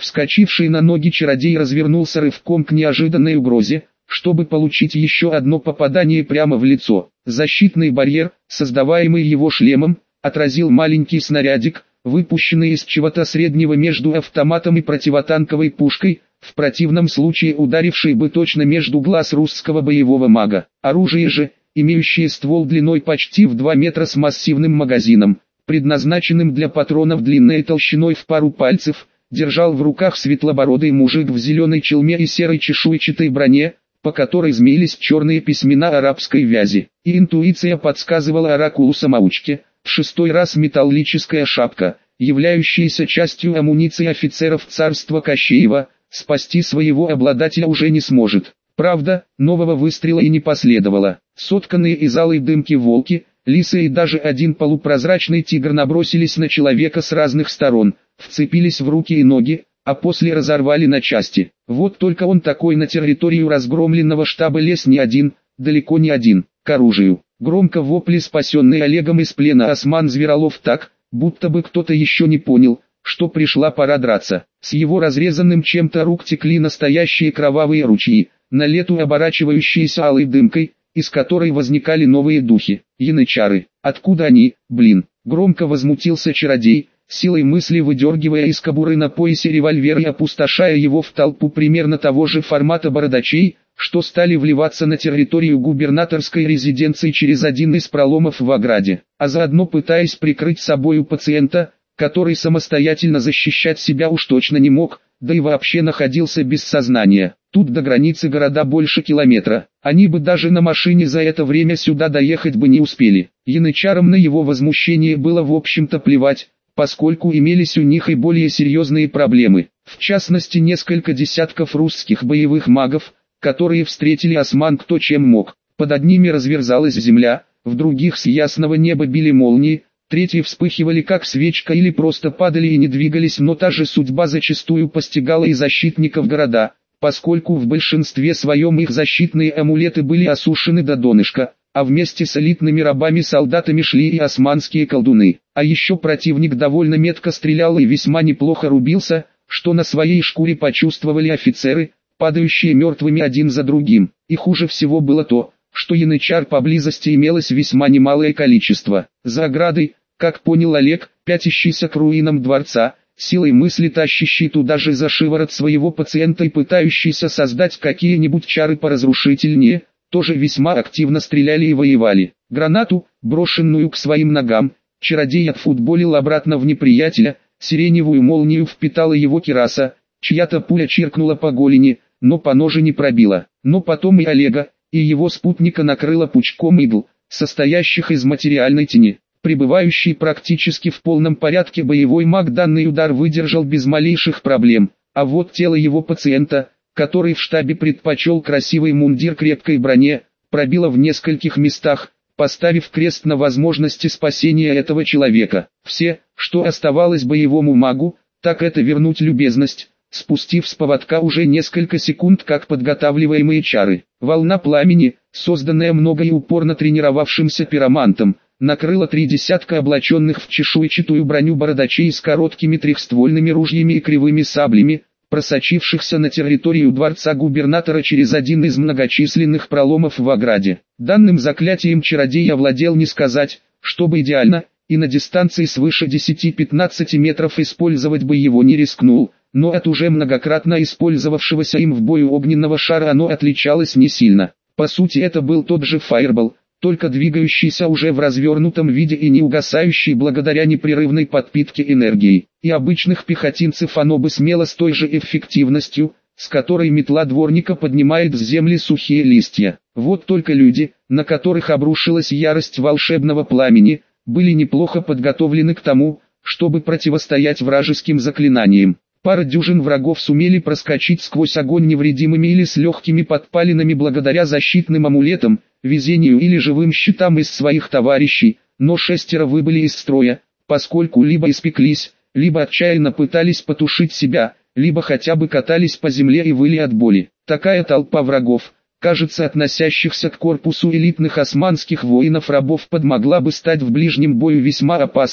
Вскочивший на ноги чародей развернулся рывком к неожиданной угрозе, чтобы получить еще одно попадание прямо в лицо. Защитный барьер, создаваемый его шлемом, отразил маленький снарядик, выпущенный из чего-то среднего между автоматом и противотанковой пушкой, в противном случае ударивший бы точно между глаз русского боевого мага. Оружие же, имеющее ствол длиной почти в 2 метра с массивным магазином, предназначенным для патронов длиной и толщиной в пару пальцев, держал в руках светлобородый мужик в зеленой челме и серой чешуйчатой броне, по которой змеились черные письмена арабской вязи. И интуиция подсказывала оракулу-самоучке, в 6-й раз металлическая шапка, являющаяся частью амуниции офицеров царства Кощеева, спасти своего обладателя уже не сможет. Правда, нового выстрела и не последовало. Сотканные из алой дымки волки, лисы и даже один полупрозрачный тигр набросились на человека с разных сторон, вцепились в руки и ноги, а после разорвали на части. Вот только он такой на территорию разгромленного штаба лез не один, далеко не один, к оружию. Громко вопли спасенный Олегом из плена Осман Зверолов так, будто бы кто-то еще не понял, что пришла пора драться. С его разрезанным чем-то рук текли настоящие кровавые ручьи, на лету оборачивающиеся алой дымкой, из которой возникали новые духи, янычары. Откуда они, блин? Громко возмутился чародей, силой мысли выдергивая из кобуры на поясе револьвер и опустошая его в толпу примерно того же формата бородачей, что стали вливаться на территорию губернаторской резиденции через один из проломов в ограде, а заодно пытаясь прикрыть собою пациента, который самостоятельно защищать себя уж точно не мог, да и вообще находился без сознания. Тут до границы города больше километра, они бы даже на машине за это время сюда доехать бы не успели. Янычарам на его возмущение было в общем-то плевать, поскольку имелись у них и более серьезные проблемы, в частности несколько десятков русских боевых магов, которые встретили осман кто чем мог. Под одними разверзалась земля, в других с ясного неба били молнии, третьи вспыхивали как свечка или просто падали и не двигались, но та же судьба зачастую постигала и защитников города, поскольку в большинстве своем их защитные амулеты были осушены до донышка, а вместе с элитными рабами-солдатами шли и османские колдуны. А еще противник довольно метко стрелял и весьма неплохо рубился, что на своей шкуре почувствовали офицеры, падающие мертвыми один за другим. И хуже всего было то, что янычар поблизости имелось весьма немалое количество. За оградой, как понял Олег, пятящийся к руинам дворца, силой мысли тащащий туда же за шиворот своего пациента и пытающийся создать какие-нибудь чары поразрушительнее, тоже весьма активно стреляли и воевали. Гранату, брошенную к своим ногам, чародей отфутболил обратно в неприятеля, сиреневую молнию впитала его кираса, чья-то пуля чиркнула по голени, но по ноже не пробила. Но потом и Олега, и его спутника накрыло пучком игл, состоящих из материальной тени. Пребывающий практически в полном порядке боевой маг данный удар выдержал без малейших проблем, а вот тело его пациента, который в штабе предпочел красивый мундир крепкой броне, пробило в нескольких местах, поставив крест на возможности спасения этого человека. Все, что оставалось боевому магу, так это вернуть любезность, спустив с поводка уже несколько секунд как подготавливаемые чары. Волна пламени, созданная много и упорно тренировавшимся пиромантом, накрыла 3 десятка облаченных в чешуйчатую броню бородачей с короткими трехствольными ружьями и кривыми саблями, просочившихся на территорию дворца губернатора через один из многочисленных проломов в ограде. Данным заклятием чародей овладел не сказать, чтобы идеально, и на дистанции свыше 10-15 метров использовать бы его не рискнул, но от уже многократно использовавшегося им в бою огненного шара оно отличалось не сильно. По сути это был тот же фаербол, только двигающийся уже в развернутом виде и не угасающий благодаря непрерывной подпитке энергией. И обычных пехотинцев оно бы смело с той же эффективностью, с которой метла дворника поднимает с земли сухие листья. Вот только люди, на которых обрушилась ярость волшебного пламени, были неплохо подготовлены к тому, чтобы противостоять вражеским заклинаниям. Пара дюжин врагов сумели проскочить сквозь огонь невредимыми или с легкими подпалинами благодаря защитным амулетам, везению или живым щитам из своих товарищей, но 6 выбыли из строя, поскольку либо испеклись, либо отчаянно пытались потушить себя, либо хотя бы катались по земле и выли от боли. Такая толпа врагов, кажется относящихся к корпусу элитных османских воинов-рабов, подмогла бы стать в ближнем бою весьма опасной,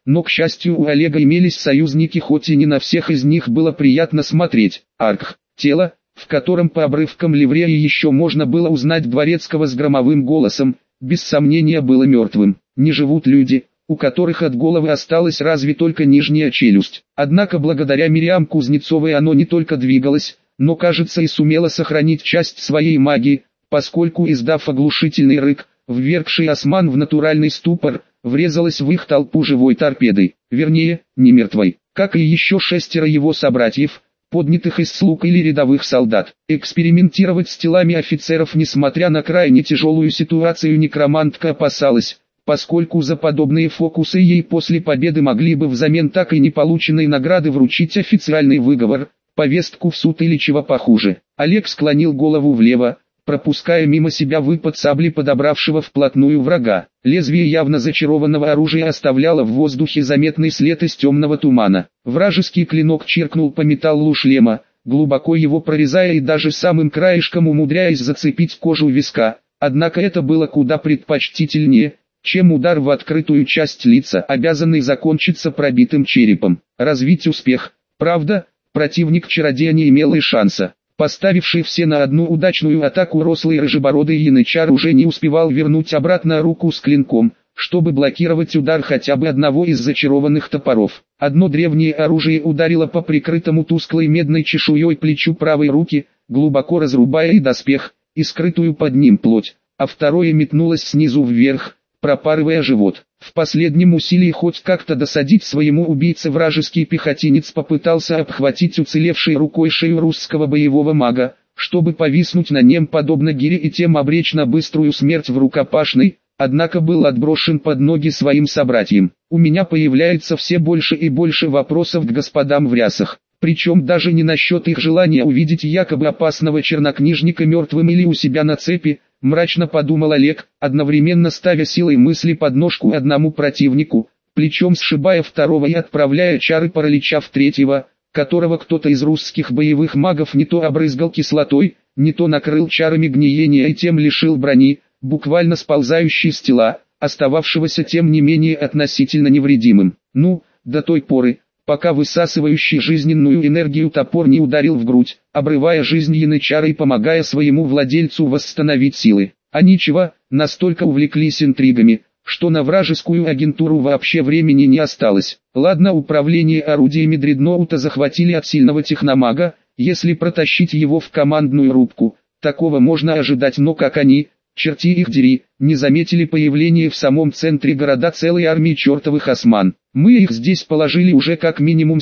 но к счастью у Олега имелись союзники, хоть и не на всех из них было приятно смотреть. Арх, тело, в котором по обрывкам ливреи еще можно было узнать дворецкого с громовым голосом, без сомнения было мертвым. Не живут люди, у которых от головы осталась разве только нижняя челюсть. Однако благодаря Мириам Кузнецовой оно не только двигалось, но, кажется, и сумело сохранить часть своей магии, поскольку, издав оглушительный рык, ввергший осман в натуральный ступор, врезалась в их толпу живой торпедой, вернее, не мертвой, как и еще 6 его собратьев, поднятых из слуг или рядовых солдат. Экспериментировать с телами офицеров, несмотря на крайне тяжелую ситуацию, некромантка опасалась, поскольку за подобные фокусы ей после победы могли бы взамен так и не полученной награды вручить официальный выговор, повестку в суд или чего похуже. Олег склонил голову влево, пропуская мимо себя выпад сабли подобравшего вплотную врага. Лезвие явно зачарованного оружия оставляло в воздухе заметный след из темного тумана. Вражеский клинок чиркнул по металлу шлема, глубоко его прорезая и даже самым краешком умудряясь зацепить кожу виска. Однако это было куда предпочтительнее, чем удар в открытую часть лица, обязанный закончиться пробитым черепом. Развить успех, правда, противник-чародея не имел и шанса. Поставивший все на одну удачную атаку рослый рыжебородый янычар уже не успевал вернуть обратно руку с клинком, чтобы блокировать удар хотя бы одного из зачарованных топоров. Одно древнее оружие ударило по прикрытому тусклой медной чешуей плечу правой руки, глубоко разрубая и доспех, и скрытую под ним плоть, а второе метнулось снизу вверх, пропарывая живот. В последнем усилии хоть как-то досадить своему убийце вражеский пехотинец попытался обхватить уцелевшей рукой шею русского боевого мага, чтобы повиснуть на нем подобно гире и тем обречь на быструю смерть в рукопашной, однако был отброшен под ноги своим собратьям. У меня появляется все больше и больше вопросов к господам в рясах, причем даже не насчет их желания увидеть якобы опасного чернокнижника мертвым или у себя на цепи, мрачно подумал Олег, одновременно ставя силой мысли подножку одному противнику, плечом сшибая второго и отправляя чары паралича в третьего, которого кто-то из русских боевых магов не то обрызгал кислотой, не то накрыл чарами гниения и тем лишил брони, буквально сползающей с тела, остававшегося тем не менее относительно невредимым. Ну, до той поры, пока высасывающий жизненную энергию топор не ударил в грудь, обрывая жизнь янычара и помогая своему владельцу восстановить силы. А ничего, настолько увлеклись интригами, что на вражескую агентуру вообще времени не осталось. Ладно, управление орудиями дредноута захватили от сильного техномага, если протащить его в командную рубку, такого можно ожидать, но как они, черти их дери, не заметили появления в самом центре города целой армии чертовых осман. Мы их здесь положили уже как минимум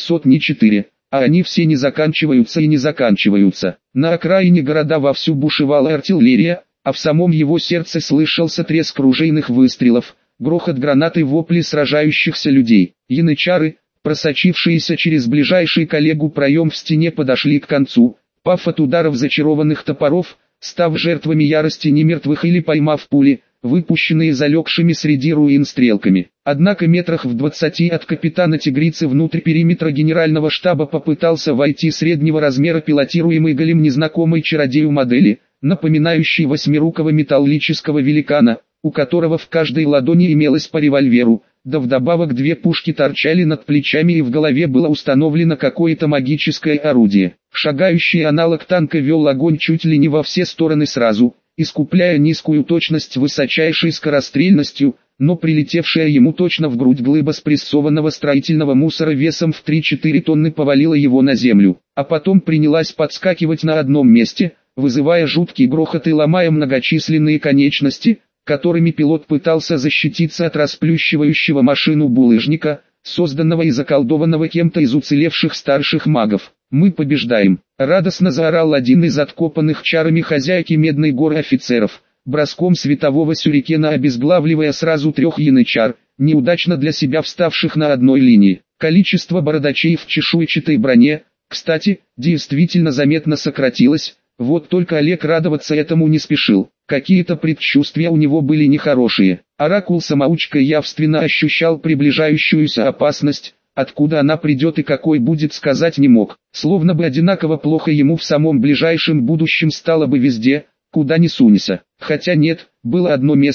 4 а они все не заканчиваются и не заканчиваются. На окраине города вовсю бушевала артиллерия, а в самом его сердце слышался треск ружейных выстрелов, грохот гранат и вопли сражающихся людей. Янычары, просочившиеся через ближайший к Олегу проем в стене, подошли к концу, пав от ударов зачарованных топоров, став жертвами ярости немертвых или поймав пули, выпущенные залегшими среди руин стрелками. Однако метрах в 20 от капитана Тигрицы внутрь периметра генерального штаба попытался войти среднего размера пилотируемый голем незнакомой чародею модели, напоминающий восьмирукого металлического великана, у которого в каждой ладони имелось по револьверу, да вдобавок 2 пушки торчали над плечами и в голове было установлено какое-то магическое орудие. Шагающий аналог танка вел огонь чуть ли не во все стороны сразу, искупляя низкую точность высочайшей скорострельностью, но прилетевшая ему точно в грудь глыба спрессованного строительного мусора весом в 3-4 тонны повалила его на землю, а потом принялась подскакивать на одном месте, вызывая жуткий грохот и ломая многочисленные конечности, которыми пилот пытался защититься от расплющивающего машину булыжника, созданного и заколдованного кем-то из уцелевших старших магов. «Мы побеждаем!» — радостно заорал один из откопанных чарами хозяйки Медной горы офицеров, броском светового сюрикена обезглавливая сразу 3 янычар, неудачно для себя вставших на одной линии. Количество бородачей в чешуйчатой броне, кстати, действительно заметно сократилось, вот только Олег радоваться этому не спешил. Какие-то предчувствия у него были нехорошие. Оракул-самоучка явственно ощущал приближающуюся опасность, откуда она придет и какой будет, сказать не мог. Словно бы одинаково плохо ему в самом ближайшем будущем стало бы везде, куда ни сунься. Хотя нет, было одно место,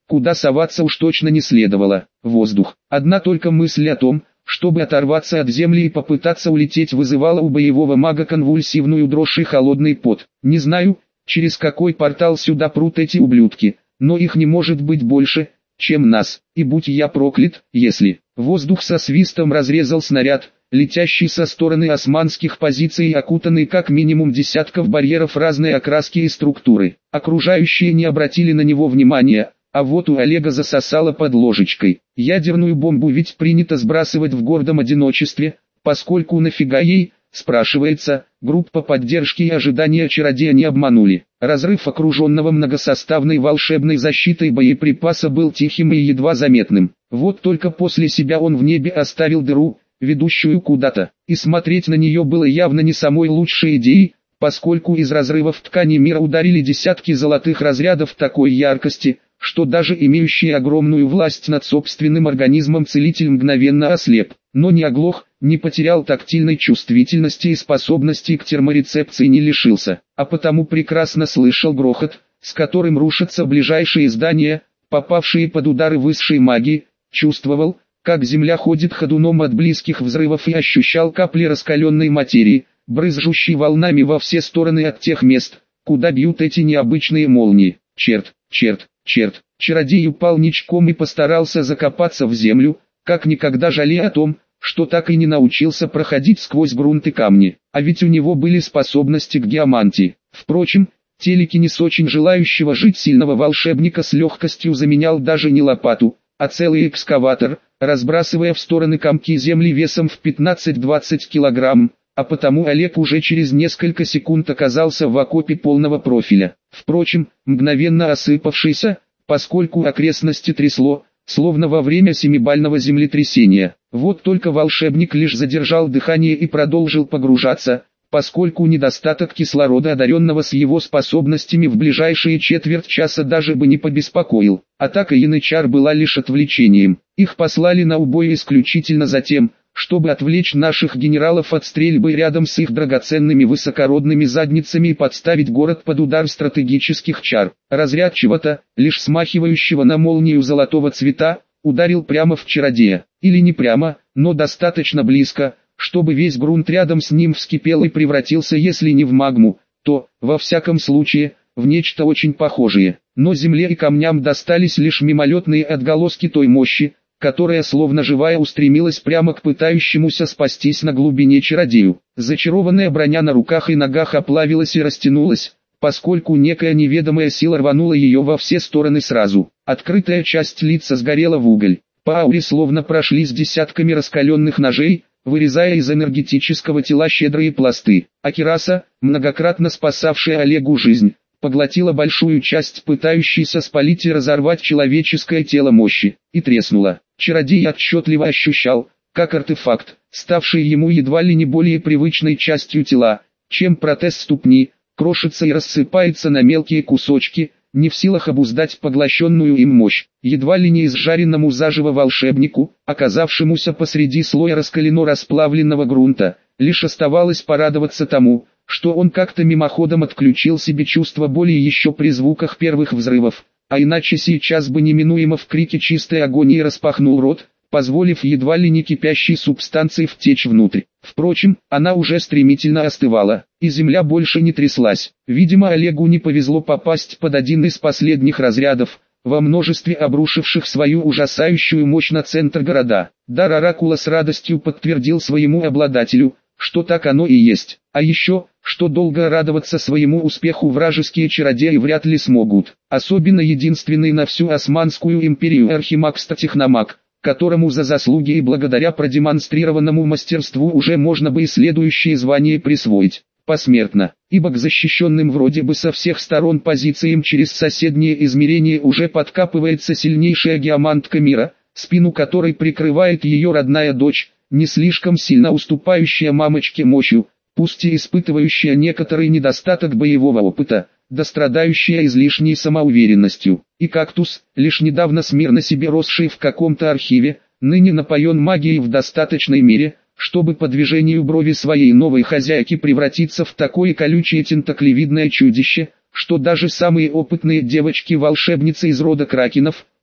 куда соваться уж точно не следовало. Воздух. Одна только мысль о том, чтобы оторваться от земли и попытаться улететь, вызывала у боевого мага конвульсивную дрожь и холодный пот. Не знаю, через какой портал сюда прут эти ублюдки, но их не может быть больше, чем нас, и будь я проклят, если... Воздух со свистом разрезал снаряд, летящий со стороны османских позиций и окутанный как минимум десятков барьеров разной окраски и структуры. Окружающие не обратили на него внимания, а вот у Олега засосало под ложечкой. Ядерную бомбу ведь принято сбрасывать в гордом одиночестве, поскольку нафига ей, спрашивается, группа поддержки и ожидания чародея не обманули. Разрыв окруженного многосоставной волшебной защитой боеприпаса был тихим и едва заметным. Вот только после себя он в небе оставил дыру, ведущую куда-то, и смотреть на нее было явно не самой лучшей идеей, поскольку из разрывов ткани мира ударили десятки золотых разрядов такой яркости, что даже имеющий огромную власть над собственным организмом целитель мгновенно ослеп, но не оглох, не потерял тактильной чувствительности и способности к терморецепции не лишился, а потому прекрасно слышал грохот, с которым рушатся ближайшие здания, попавшие под удары высшей магии, чувствовал, как земля ходит ходуном от близких взрывов и ощущал капли раскаленной материи, брызжущей волнами во все стороны от тех мест, куда бьют эти необычные молнии. Черт, черт, черт, чародей упал ничком и постарался закопаться в землю, как никогда жалея о том, что так и не научился проходить сквозь грунт и камни, а ведь у него были способности к геомантии. Впрочем, телекинез очень желающего жить сильного волшебника с легкостью заменял даже не лопату, а целый экскаватор, разбрасывая в стороны комки земли весом в 15-20 килограмм, а потому Олег уже через несколько секунд оказался в окопе полного профиля. Впрочем, мгновенно осыпавшийся, поскольку окрестности трясло, словно во время семибального землетрясения. Вот только волшебник лишь задержал дыхание и продолжил погружаться, поскольку недостаток кислорода одаренного с его способностями в ближайшие четверть часа даже бы не побеспокоил. Атака янычар была лишь отвлечением. Их послали на убой исключительно за тем, чтобы отвлечь наших генералов от стрельбы рядом с их драгоценными высокородными задницами и подставить город под удар стратегических чар. Разряд чего-то, лишь смахивающего на молнию золотого цвета, ударил прямо в чародея. Или не прямо, но достаточно близко, чтобы весь грунт рядом с ним вскипел и превратился, если не в магму, то, во всяком случае, в нечто очень похожее. Но земле и камням достались лишь мимолетные отголоски той мощи, которая словно живая устремилась прямо к пытающемуся спастись на глубине чародею. Зачарованная броня на руках и ногах оплавилась и растянулась, поскольку некая неведомая сила рванула ее во все стороны сразу. Открытая часть лица сгорела в уголь. По ауре словно прошлись десятками раскаленных ножей, вырезая из энергетического тела щедрые пласты. А кираса, многократно спасавшая Олегу жизнь, поглотила большую часть пытающейся спалить и разорвать человеческое тело мощи, и треснула. Чародей отчетливо ощущал, как артефакт, ставший ему едва ли не более привычной частью тела, чем протез ступни, крошится и рассыпается на мелкие кусочки, не в силах обуздать поглощенную им мощь. Едва ли не изжаренному заживо волшебнику, оказавшемуся посреди слоя раскалено-расплавленного грунта, лишь оставалось порадоваться тому, что он как-то мимоходом отключил себе чувство боли еще при звуках первых взрывов, а иначе сейчас бы неминуемо в крике чистой агонии распахнул рот, позволив едва ли не кипящей субстанции втечь внутрь. Впрочем, она уже стремительно остывала, и земля больше не тряслась. Видимо, Олегу не повезло попасть под один из последних разрядов, во множестве обрушивших свою ужасающую мощь на центр города. Дар Оракула с радостью подтвердил своему обладателю, что так оно и есть. А еще, что долго радоваться своему успеху вражеские чародеи вряд ли смогут. Особенно единственный на всю Османскую империю архимаг-техномаг, которому за заслуги и благодаря продемонстрированному мастерству уже можно бы и следующее звание присвоить. Посмертно, ибо к защищенным вроде бы со всех сторон позициям через соседние измерения уже подкапывается сильнейшая геомантка мира, спину которой прикрывает ее родная дочь, не слишком сильно уступающая мамочке мощью, пусть и испытывающая некоторый недостаток боевого опыта, да страдающая излишней самоуверенностью. И кактус, лишь недавно смирно себе росший в каком-то архиве, ныне напоен магией в достаточной мере, чтобы по движению брови своей новой хозяйки превратиться в такое колючее тентаклевидное чудище, что даже самые опытные девочки-волшебницы из рода кракенов,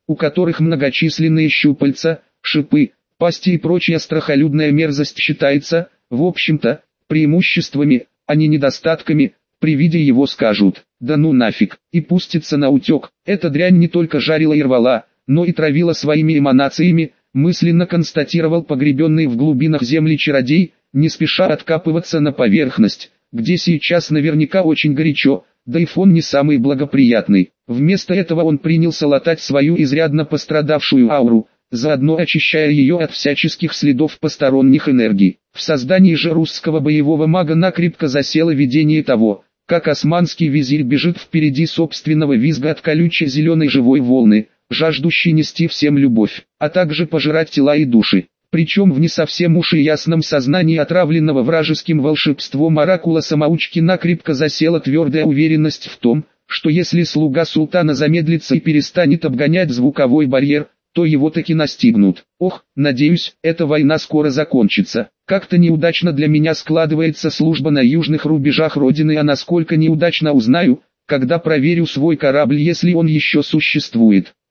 у которых многочисленные щупальца, шипы, пасти и прочая страхолюдная мерзость считается, в общем-то, преимуществами, а не недостатками. При виде его скажут: да ну нафиг, и пустится на утек. Эта дрянь не только жарила и рвала, но и травила своими эманациями, мысленно констатировал погребенный в глубинах земли чародей, не спеша откапываться на поверхность, где сейчас наверняка очень горячо, да и фон не самый благоприятный. Вместо этого он принялся латать свою изрядно пострадавшую ауру, заодно очищая ее от всяческих следов посторонних энергий. В создании же русского боевого мага накрепко засело видение того, как османский визирь бежит впереди собственного визга от колючей зеленой живой волны, жаждущей нести всем любовь, а также пожирать тела и души. Причем в не совсем уж и ясном сознании отравленного вражеским волшебством оракула-самоучки накрепко засела твердая уверенность в том, что если слуга султана замедлится и перестанет обгонять звуковой барьер, то его таки настигнут. Ох, надеюсь, эта война скоро закончится. Как-то неудачно для меня складывается служба на южных рубежах Родины, а насколько неудачно узнаю, когда проверю свой корабль, если он еще существует.